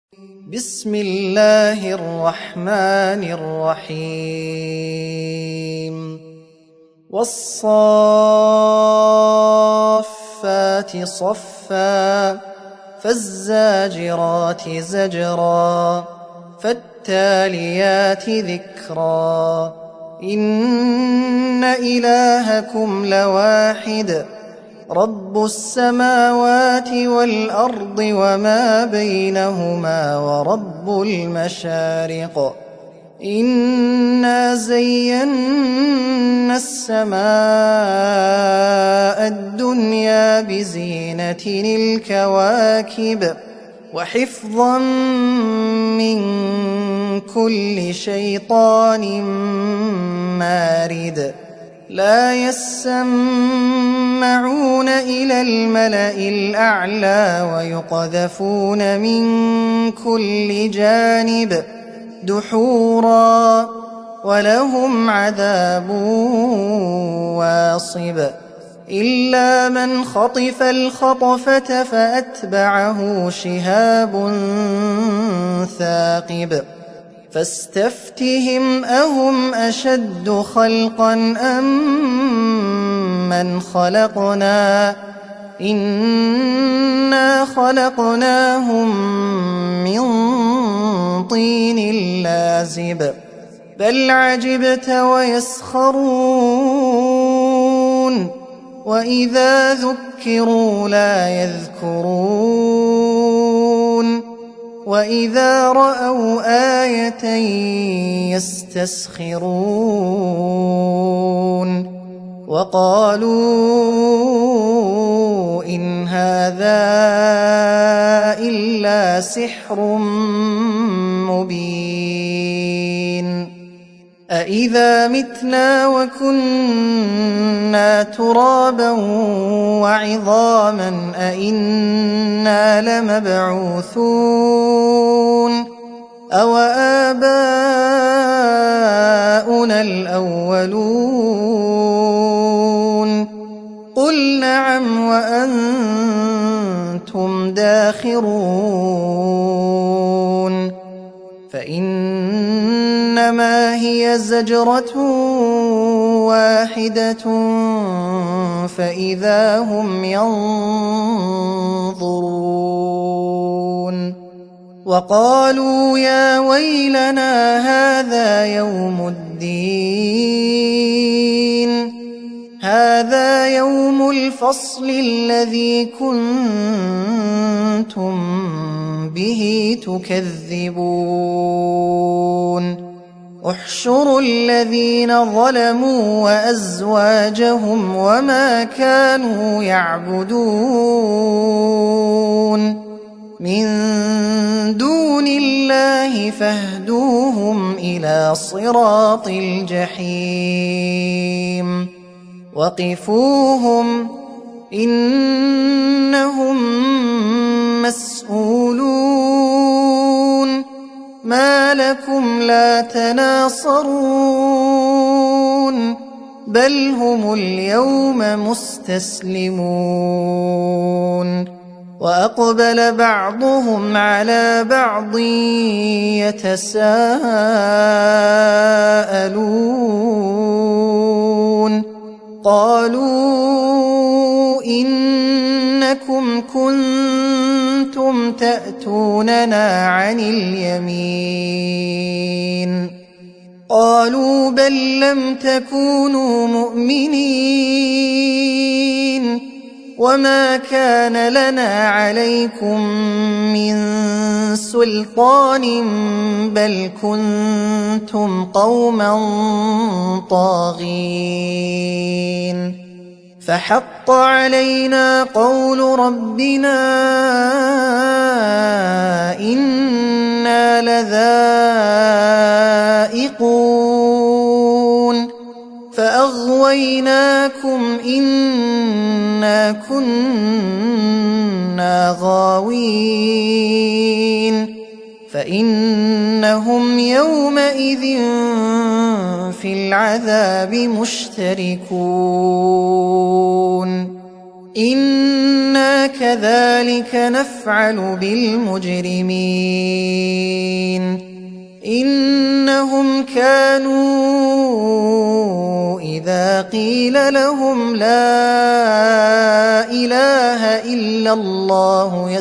بسم الله الرحمن الرحيم والصافات صفا فالزاجرات زجرا فالتاليات ذكرا إن إلهكم لواحد رب السماوات والأرض وما بينهما ورب المشارق إنا زينا السماء الدنيا بزينة الكواكب وحفظا من كل شيطان مارد لا يسمعون إلى الملأ الأعلى ويقذفون من كل جانب دحورا ولهم عذاب واصب إلا من خطف الخطفة فأتبعه شهاب ثاقب فاستفتهم أهم أشد خلقا أم من خلقنا إنا خلقناهم من طين لازب بل عجبت ويسخرون وإذا ذكروا لا يذكرون وإذا رأوا آية يستسخرون وقالوا إن هذا إلا سحر مبين أإذا متنا وكنا ترابا وعظاما أإنا لمبعوثون أو آباؤنا الأولون قل نعم وأنتم داخرون فإنما هي زجرة واحدة فإذا هم ينظرون وقالوا يا ويلنا هذا يوم الدين هذا يوم الفصل الذي كنتم به تكذبون احشروا الذين ظلموا وأزواجهم وما كانوا يعبدون من دون الله فاهدوهم إلى صراط الجحيم وقفوهم إنهم مسؤولون ما لكم لا تناصرون بل هم اليوم مستسلمون وأقبل بعضهم على بعض يتساءلون قالوا إنكم كنتم تأتوننا عن اليمين قالوا بل لم تكونوا مؤمنين وما كان لنا عليكم من سلطان بل كنتم قوما طاغين فحق علينا قول ربنا إنا لذائقون فأغويناكم إنا كنا غاوين فإنهم يومئذ في العذاب مشتركون إنا كذلك نفعل بالمجرمين إنهم كانوا إذا قيل لهم لا إله إلا الله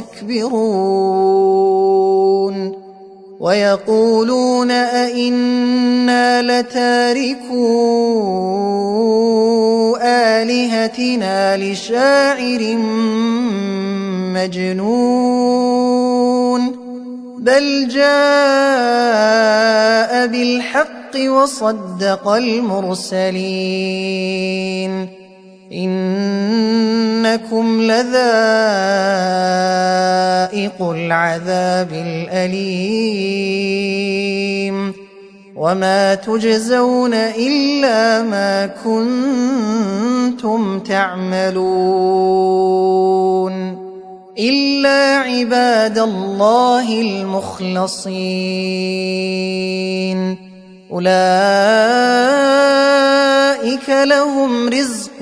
يستكبرون ويقولون أئنا لتاركو آلهتنا لشاعر مجنون بل جاء بالحق وصدق المرسلين إنكم لذائق العذاب الأليم وما تجزون إلا ما كنتم تعملون إلا عباد الله المخلصين أولئك لهم رزق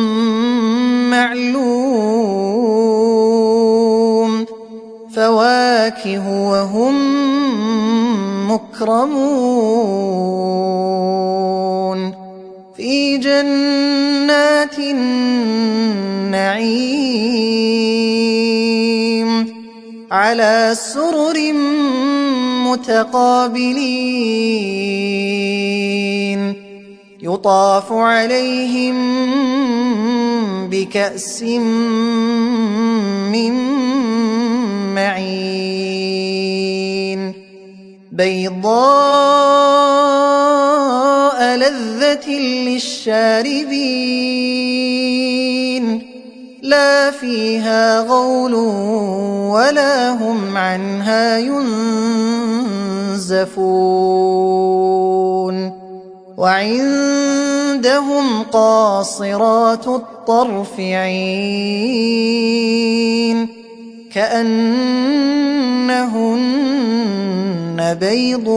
معلوم فواكه وهم مكرمون في جنات النعيم على سرر متقابلين يطاف عليهم بكأس من معين بيضاء لذة للشاربين لا فيها غول ولا هم عنها ينزفون وعندهم قاصرات الطرف عين كأنهن بيض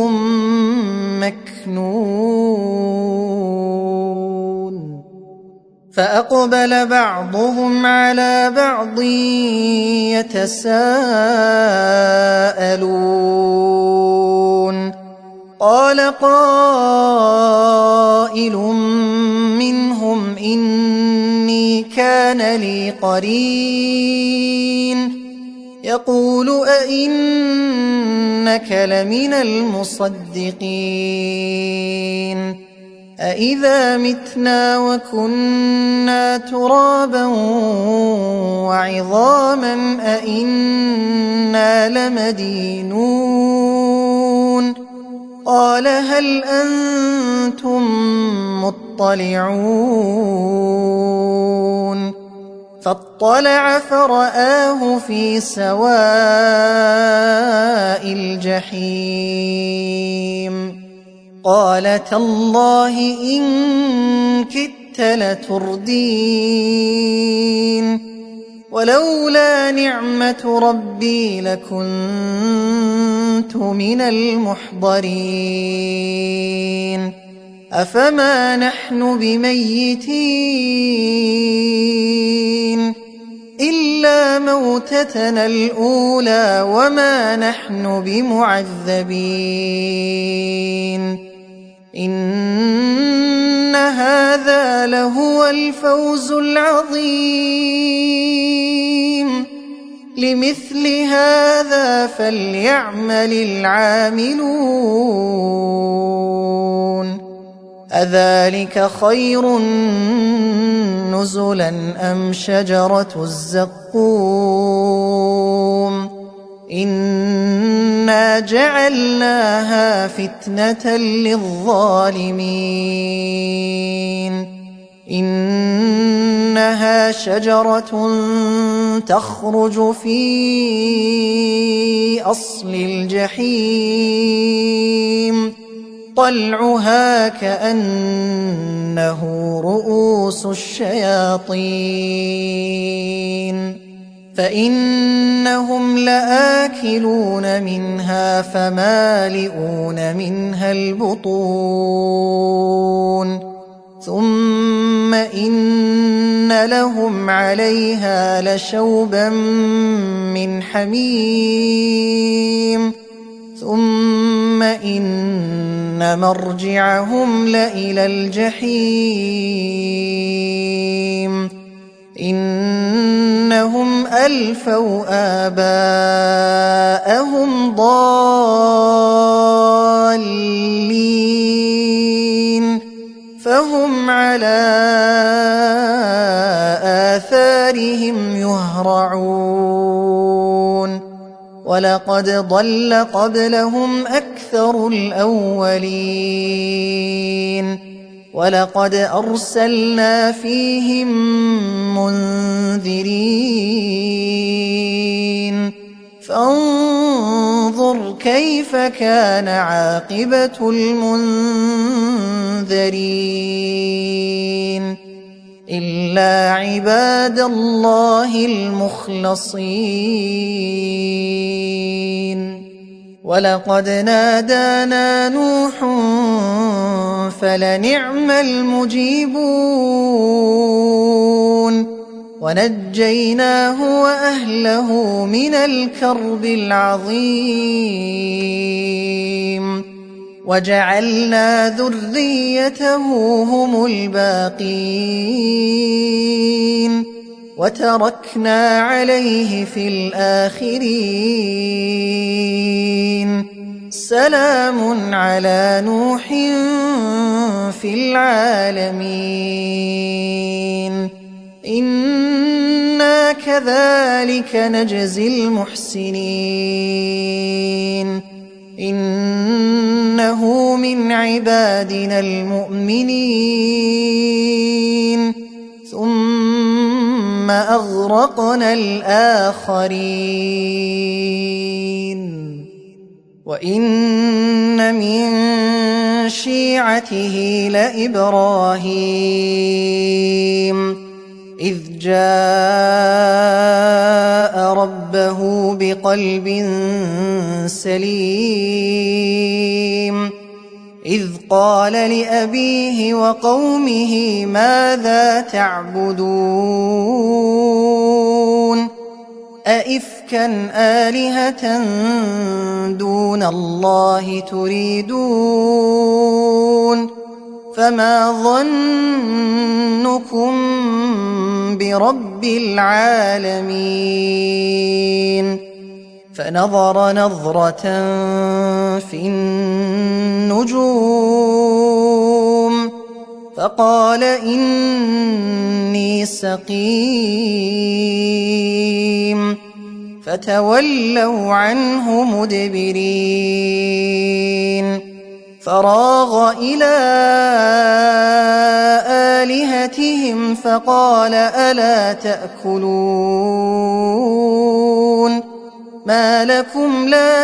مكنون فأقبل بعضهم على بعض يتساءلون قال قائل منهم إني كان لي قرين يقول أئنك لمن المصدقين أإذا متنا وكنا ترابا وعظاما أئنا لمدينون قال هل أنتم مطلعون فاطلع فرآه في سواء الجحيم قال تالله إن كدت لتردين ولولا نعمة ربي لكنت من المحضرين أفما نحن بميتين إلا موتتنا الأولى وما نحن بمعذبين إن هذا لهو الفوز العظيم لمثل هذا فليعمل العاملون أذلك خير نزلا أم شجرة الزقوم إنا جعلناها فتنة للظالمين إنها شجرة تخرج في أصل الجحيم طلعها كأنه رؤوس الشياطين فإنهم لآكلون منها فمالئون منها البطون ثم إن لهم عليها لشوبا من حميم ثم إن مرجعهم لإلى الجحيم إنهم ألفوا آباءهم ضالين فهم على آثارهم يهرعون ولقد ضل قبلهم أكثر الأولين ولقد أرسلنا فيهم منذرين فانظر كيف كان عاقبة المنذرين إلا عباد الله المخلصين ولقد نادانا نوح فلنعم المجيبون ونجيناه وأهله من الكرب العظيم وجعلنا ذريته هم الباقين وتركنا عليه في الآخرين سلام على نوح في العالمين إنا كذلك نجزي المحسنين إنه من عبادنا المؤمنين ثم أغرقنا الآخرين وإن من شيعته لإبراهيم إذ جاء ربه بقلب سليم إذ قال لأبيه وقومه ماذا تعبدون أئفكا آلهة دون الله تريدون فما ظنكم برب العالمين فنظر نظرة في النجوم فقال إني سقيم فتولوا عنه مدبرين فراغ إلى آلهتهم فقال ألا تأكلون ما لكم لا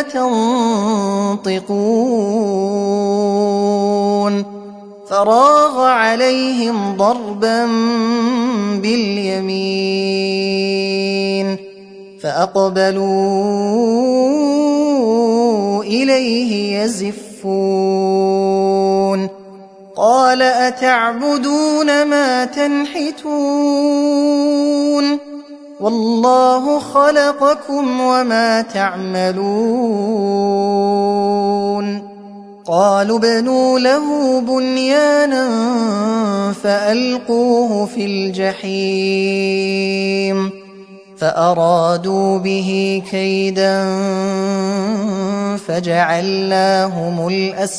تنطقون فراغ عليهم ضربا باليمين فأقبلوا إليه يزفون قال أتعبدون ما تنحتون والله خلقكم وما تعملون قالوا ابنوا له بنيانا فألقوه في الجحيم فأرادوا به كيدا فجعلناهم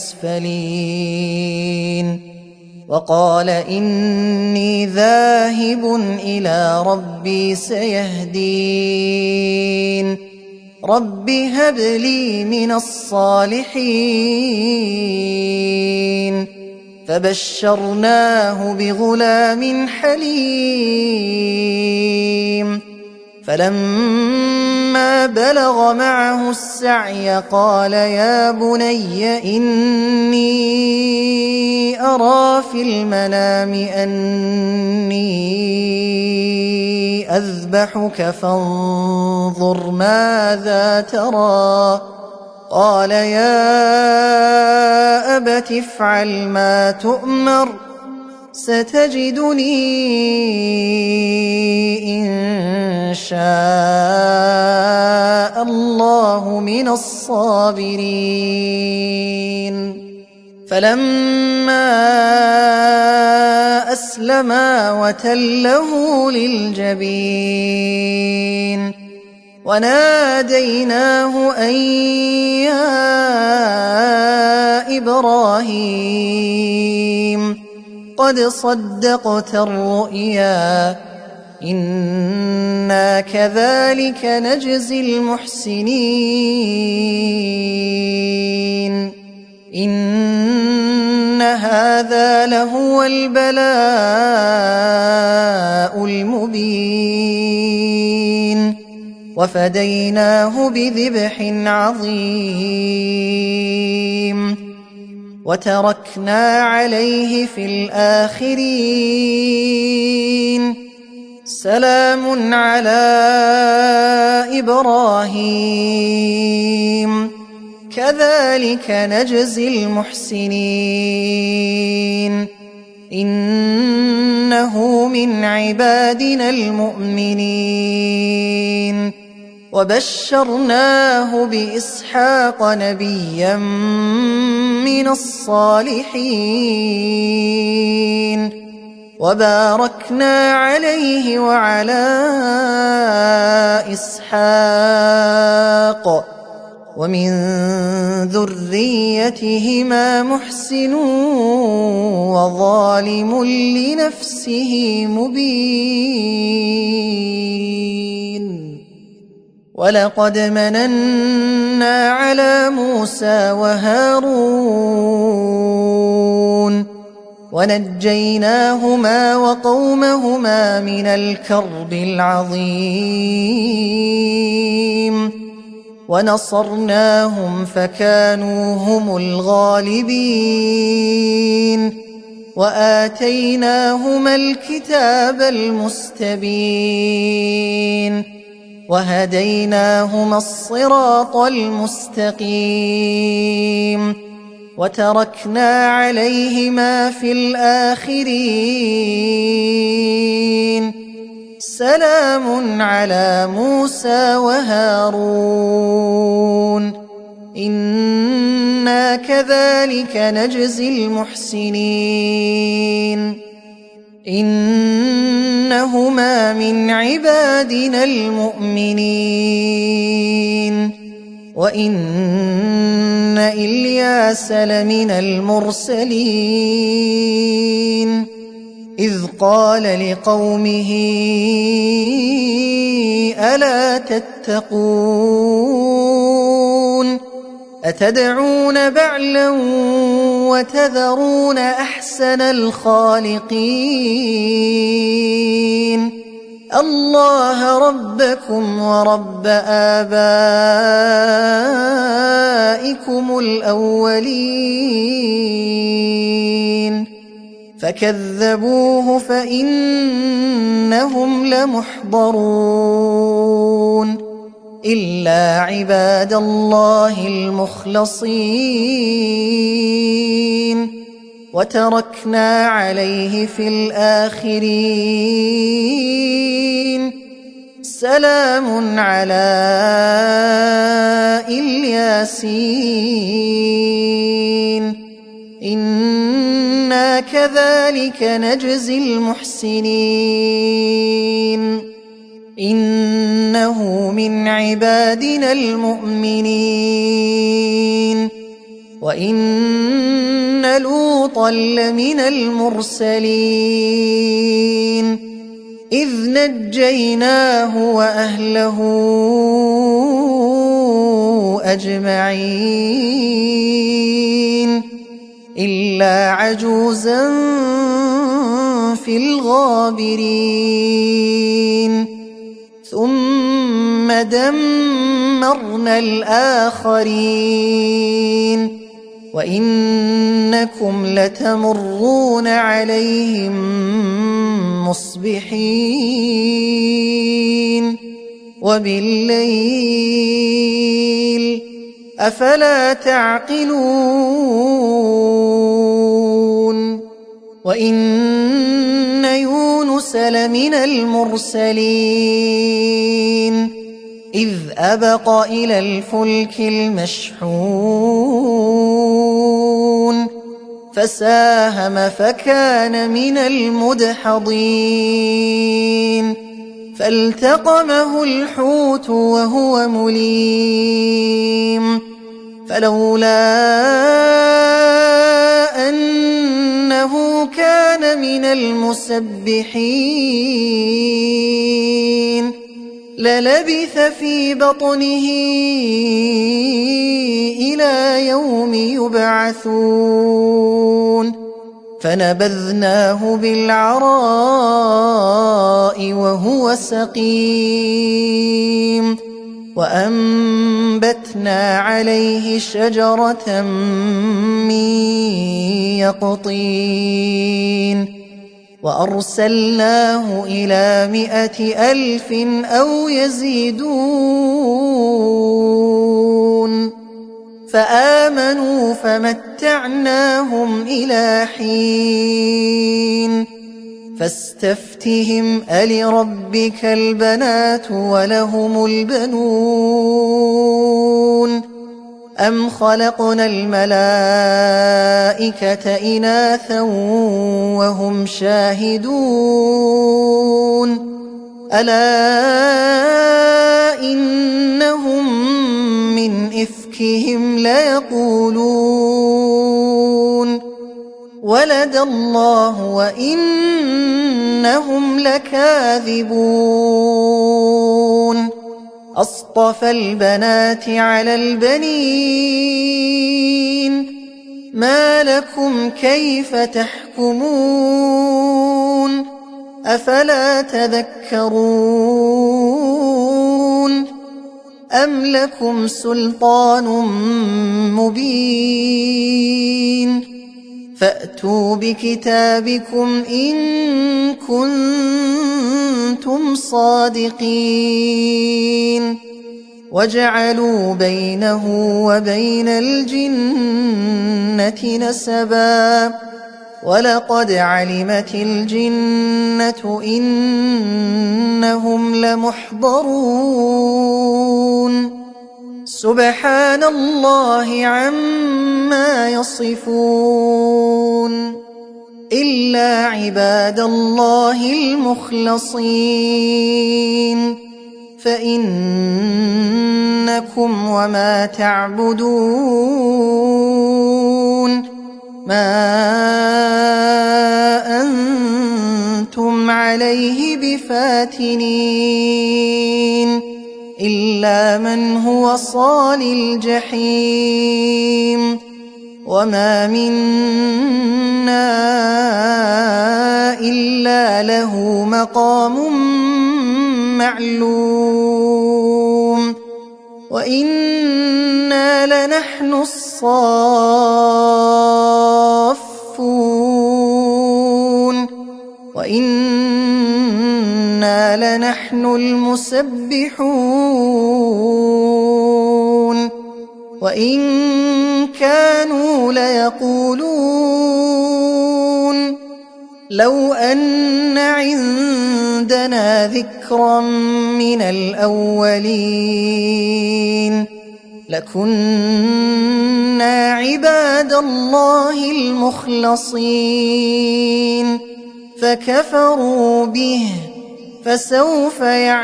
الأسفلين وقال إني ذاهب إلى ربي سيهدين رب هب لي من الصالحين فبشرناه بغلام حليم فلما بلغ معه السعي قال يا بني إني أرى في المنام أني أذبحك فانظر ماذا ترى قال يا أبت افعل ما تؤمر ستجدني إن شاء الله من الصابرين. فلما أسلما وتله للجبين وناديناه أن يا إبراهيم قد صدقت الرؤيا إنا كذلك نجزي المحسنين إن هذا لهو البلاء المبين وفديناه بذبح عظيم وتركنا عليه في الآخرين سلام على إبراهيم كذلك نجزي المحسنين إنه من عبادنا المؤمنين وبشرناه بإسحاق نبيا من الصالحين وباركنا عليه وعلى إسحاق ومن ذريتهما محسن وظالم لنفسه مبين ولقد مننا على موسى وهارون ونجيناهما وقومهما من الكرب العظيم ونصرناهم فكانوا هم الغالبين وآتيناهما الكتاب المستبين وهديناهما الصراط المستقيم وتركنا عليهما في الآخرين سلام على موسى وهارون إنا كذلك نجزي المحسنين إنهما من عبادنا المؤمنين وإن إلياس لمن المرسلين إذ قال لقومه ألا تتقون أتدعون بعلا وتذرون أحسن الخالقين الله ربكم ورب آبائكم الأولين فكذبوه فإنهم لمحضرون إلا عباد الله المخلصين وتركنا عليه في الآخرين سلام على الياسين إنا كذلك نجزي المحسنين إنه من عبادنا المؤمنين وإن لوطا لمن المرسلين إذ نجيناه وأهله أجمعين إلا عجوزا في الغابرين ثم دمرنا الآخرين وإنكم لتمرون عليهم مصبحين وبالليل أفلا تعقلون وإن يونس لمن المرسلين إذ أبق إلى الفلك المشحون فساهم فكان من المدحضين فالتقمه الحوت وهو مليم فلولا أنه كان من المسبحين للبث في بطنه إلى يوم يبعثون فنبذناه بالعراء وهو سقيم وأنبتنا عليه شجرة من يقطين وأرسلناه إلى 100,000 أو يزيدون فآمنوا فمتعناهم إلى حين فاستفتهم ألربك البنات ولهم البنون أم خلقنا الملائكة إناثا وهم شاهدون ألا إنهم من إفكهم ليقولون ولد الله وإنهم لكاذبون أصطفى البنات على البنين ما لكم كيف تحكمون أفلا تذكرون أم لكم سلطان مبين فأتوا بكتابكم إن كنتم صادقين وجعلوا بينه وبين الجنة نسبا ولقد علمت الجنة إنهم لمحضرون سبحان الله عما يصفون إلا عباد الله المخلصين فإنكم وما تعبدون ما أنتم عليه بفاتنين إلا من هو صال الجحيم وما منا إلا له مقام معلوم وإنا لنحن الصافون وإنا لنحن المسبحون وإن كانوا ليقولون لو أن عندنا ذكرا من الأولين لكنا عباد الله المخلصين فكفروا به فسوف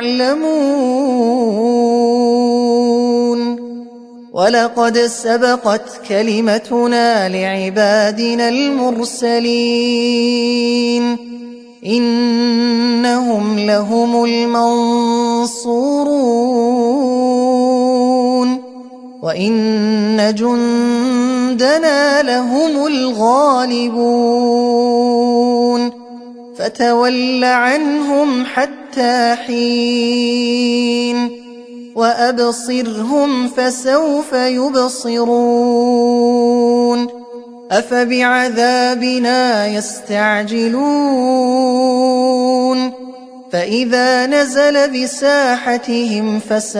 يعلمون ولقد سبقت كلمتنا لعبادنا المرسلين إنهم لهم المنصورون وإن جندنا لهم الغالبون فتول عنهم حتى حين وأبصرهم فسوف يبصرون أفبعذابنا يستعجلون فإذا نزل بساحتهم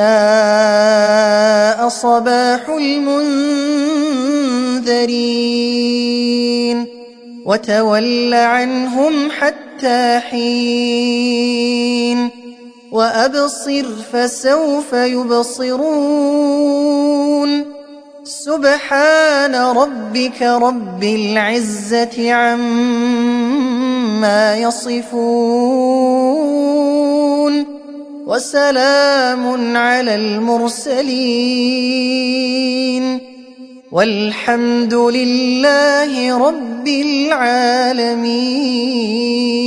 فساء صباح المنذرين وتول عنهم حتى حين وأبصر فسوف يبصرون سبحان ربك رب العزة عما يصفون وسلام على المرسلين والحمد لله رب العالمين.